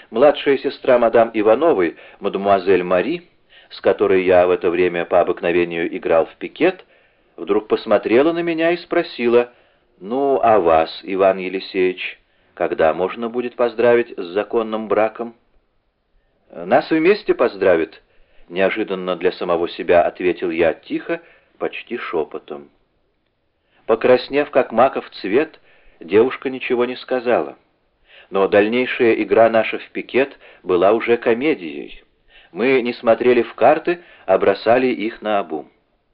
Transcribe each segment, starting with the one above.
Младшая сестра мадам Ивановой, мадемуазель Мари, с которой я в это время по обыкновению играл в пикет, вдруг посмотрела на меня и спросила: «Ну, а вас, Иван Елисеевич, когда можно будет поздравить с законным браком?» «Нас вместе поздравят», — неожиданно для самого себя ответил я тихо, почти шепотом. Покраснев, как маков цвет, девушка ничего не сказала. Но дальнейшая игра наша в пикет была уже комедией. Мы не смотрели в карты, а бросали их наобум.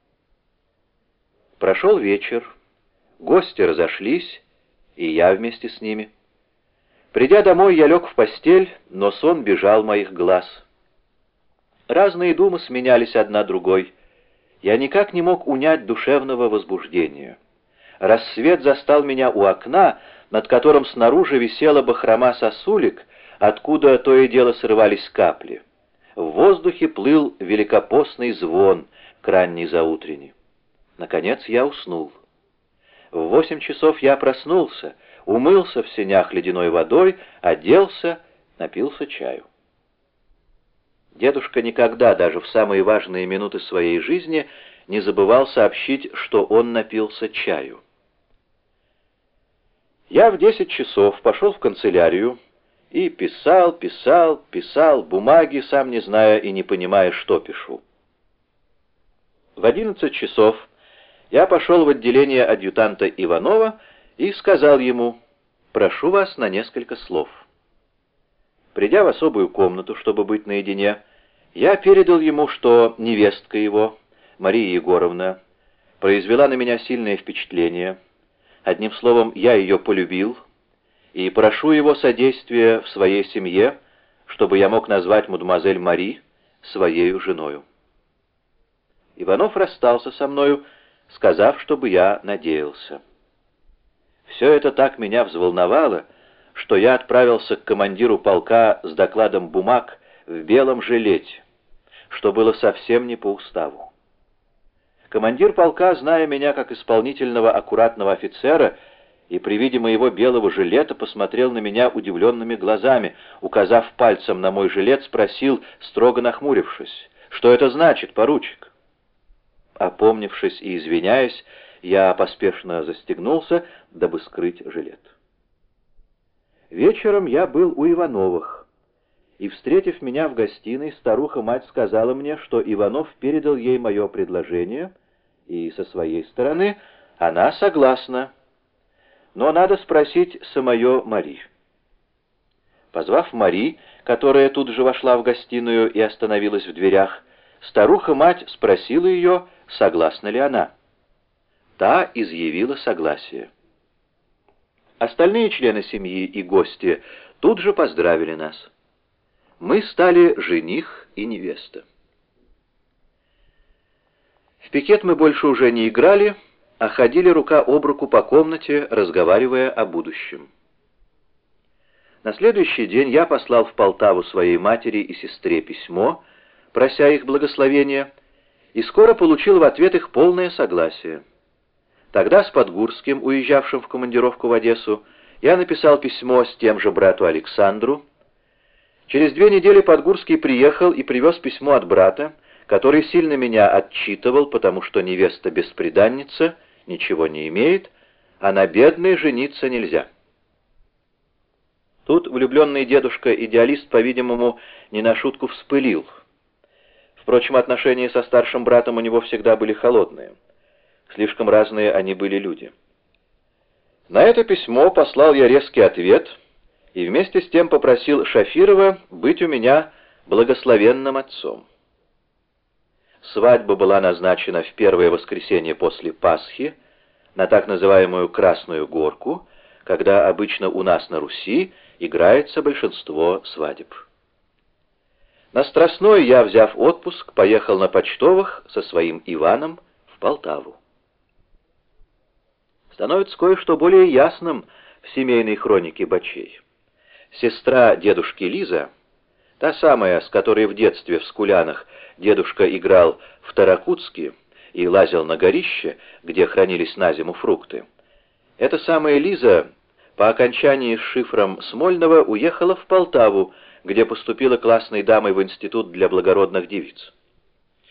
Прошел вечер, гости разошлись, и я вместе с ними. Придя домой, я лег в постель, но сон бежал моих глаз. Разные думы сменялись одна другой. Я никак не мог унять душевного возбуждения. Рассвет застал меня у окна, над которым снаружи висела бахрома сосулек, откуда то и дело срывались капли. В воздухе плыл великопостный звон к ранней заутрени. Наконец я уснул. В 8 часов я проснулся, умылся в сенях ледяной водой, оделся, напился чаю. Дедушка никогда, даже в самые важные минуты своей жизни, не забывал сообщить, что он напился чаю. Я в 10 часов пошел в канцелярию и писал бумаги, сам не зная и не понимая, что пишу. В 11 часов я пошел в отделение адъютанта Иванова и сказал ему: «Прошу вас на несколько слов». Придя в особую комнату, чтобы быть наедине, я передал ему, что невестка его, Мария Егоровна, произвела на меня сильное впечатление. Одним словом, я ее полюбил, и прошу его содействия в своей семье, чтобы я мог назвать мадемуазель Мари своею женою. Иванов расстался со мною, сказав, чтобы я надеялся. Все это так меня взволновало, что я отправился к командиру полка с докладом бумаг в белом жилете, что было совсем не по уставу. Командир полка, зная меня как исполнительного аккуратного офицера, и при виде моего белого жилета посмотрел на меня удивленными глазами, указав пальцем на мой жилет, спросил, строго нахмурившись: «Что это значит, поручик?» Опомнившись и извиняясь, я поспешно застегнулся, дабы скрыть жилет. Вечером я был у Ивановых, и, встретив меня в гостиной, старуха-мать сказала мне, что Иванов передал ей мое предложение, и со своей стороны она согласна, но надо спросить самое Мари. Позвав Мари, которая тут же вошла в гостиную и остановилась в дверях, старуха-мать спросила ее, согласна ли она. Та изъявила согласие. Остальные члены семьи и гости тут же поздравили нас. Мы стали жених и невеста. В пикет мы больше уже не играли, а ходили рука об руку по комнате, разговаривая о будущем. На следующий день я послал в Полтаву своей матери и сестре письмо, прося их благословения, и скоро получил в ответ их полное согласие. Тогда с Подгурским, уезжавшим в командировку в Одессу, я написал письмо с тем же брату Александру. Через 2 недели Подгурский приехал и привез письмо от брата, который сильно меня отчитывал, потому что невеста бесприданница, ничего не имеет, а на бедной жениться нельзя. Тут влюбленный дедушка-идеалист, по-видимому, не на шутку вспылил. Впрочем, отношения со старшим братом у него всегда были холодные. Слишком разные они были люди. На это письмо послал я резкий ответ и вместе с тем попросил Шафирова быть у меня благословенным отцом. Свадьба была назначена в первое воскресенье после Пасхи, на так называемую Красную Горку, когда обычно у нас на Руси играется большинство свадеб. На Страстной я, взяв отпуск, поехал на почтовых со своим Иваном в Полтаву. Становится кое-что более ясным в семейной хронике Бачей. Сестра дедушки Лиза, та самая, с которой в детстве в Скулянах дедушка играл в таракутски и лазил на горище, где хранились на зиму фрукты, эта самая Лиза по окончании с шифром Смольного уехала в Полтаву, где поступила классной дамой в институт для благородных девиц.